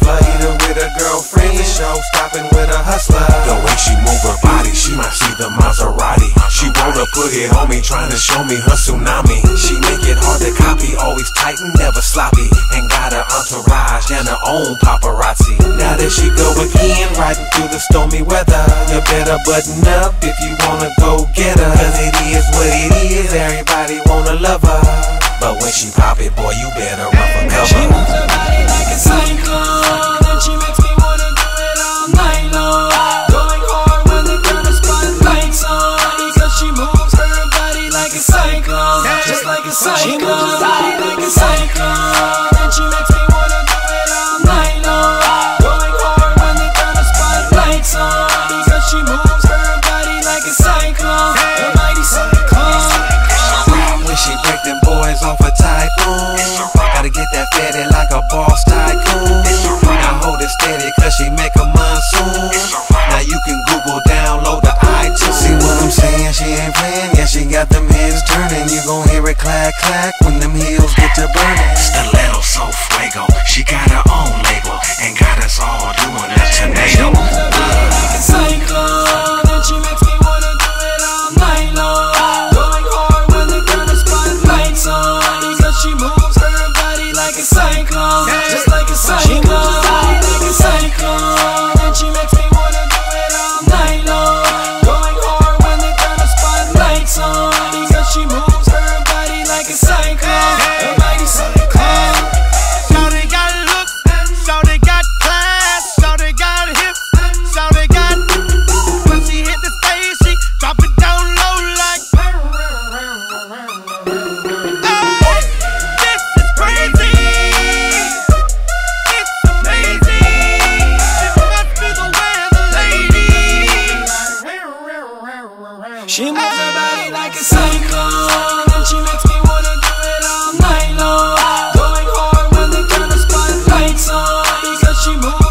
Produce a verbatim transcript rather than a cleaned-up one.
shuffler, either with a girlfriend, the show stopping with a hustler. The way she move her body, she might see the Maserati. She wanna put it on me, trying to show me her tsunami. She make it hard to copy, always tight and never sloppy, and got her entourage and her own paparazzi. Now that she go again, riding through the stormy weather, you better button up if you wanna go get her. Cause it is what it is, everybody wanna love her, but when she pop it, boy, you better run for cover. She moves her body like a cyclone, and she makes me wanna do it all night long. Going hard when they turn the spotlights on, because she moves her body like a cyclone, just like a cyclone. She moves her body like a cyclone, and she makes me wanna do it all night long. Going hard when they turn the spotlights on, because she moves her body like a cyclone, a mighty cyclone. When she break them boys off a typhoon, gotta get that fatty like a boss tycoon. Now hold it steady cause she make a monsoon. Now you can Google, download the iTunes. See what I'm saying? She ain't playing, yeah, she got them heads turning. You gon' hear it clack clack when them heels get to burning. Stiletto so fuego, she got her own label, and got us all doing a tornado. She moves her body like a cyclone, and she makes me wanna do it all night long. Going hard when they turn the spotlights on, because she moves her body like a cyclone, just like a cyclone. She moves her body like a cyclone, and she makes me wanna do it all night long. Going hard when they turn the spotlights on, because she moves her body like a cyclone, a mighty cyclone. Shawty got looks, shawty got class, shawty got hips, shawty got. When she hit the stage, she drop it down low like. Hey, this is crazy. It's amazing. This must be the way of the lady. She moves her body like a cyclone, and she makes me wanna do it all night long. Going hard when they turn the spotlights on, because she moves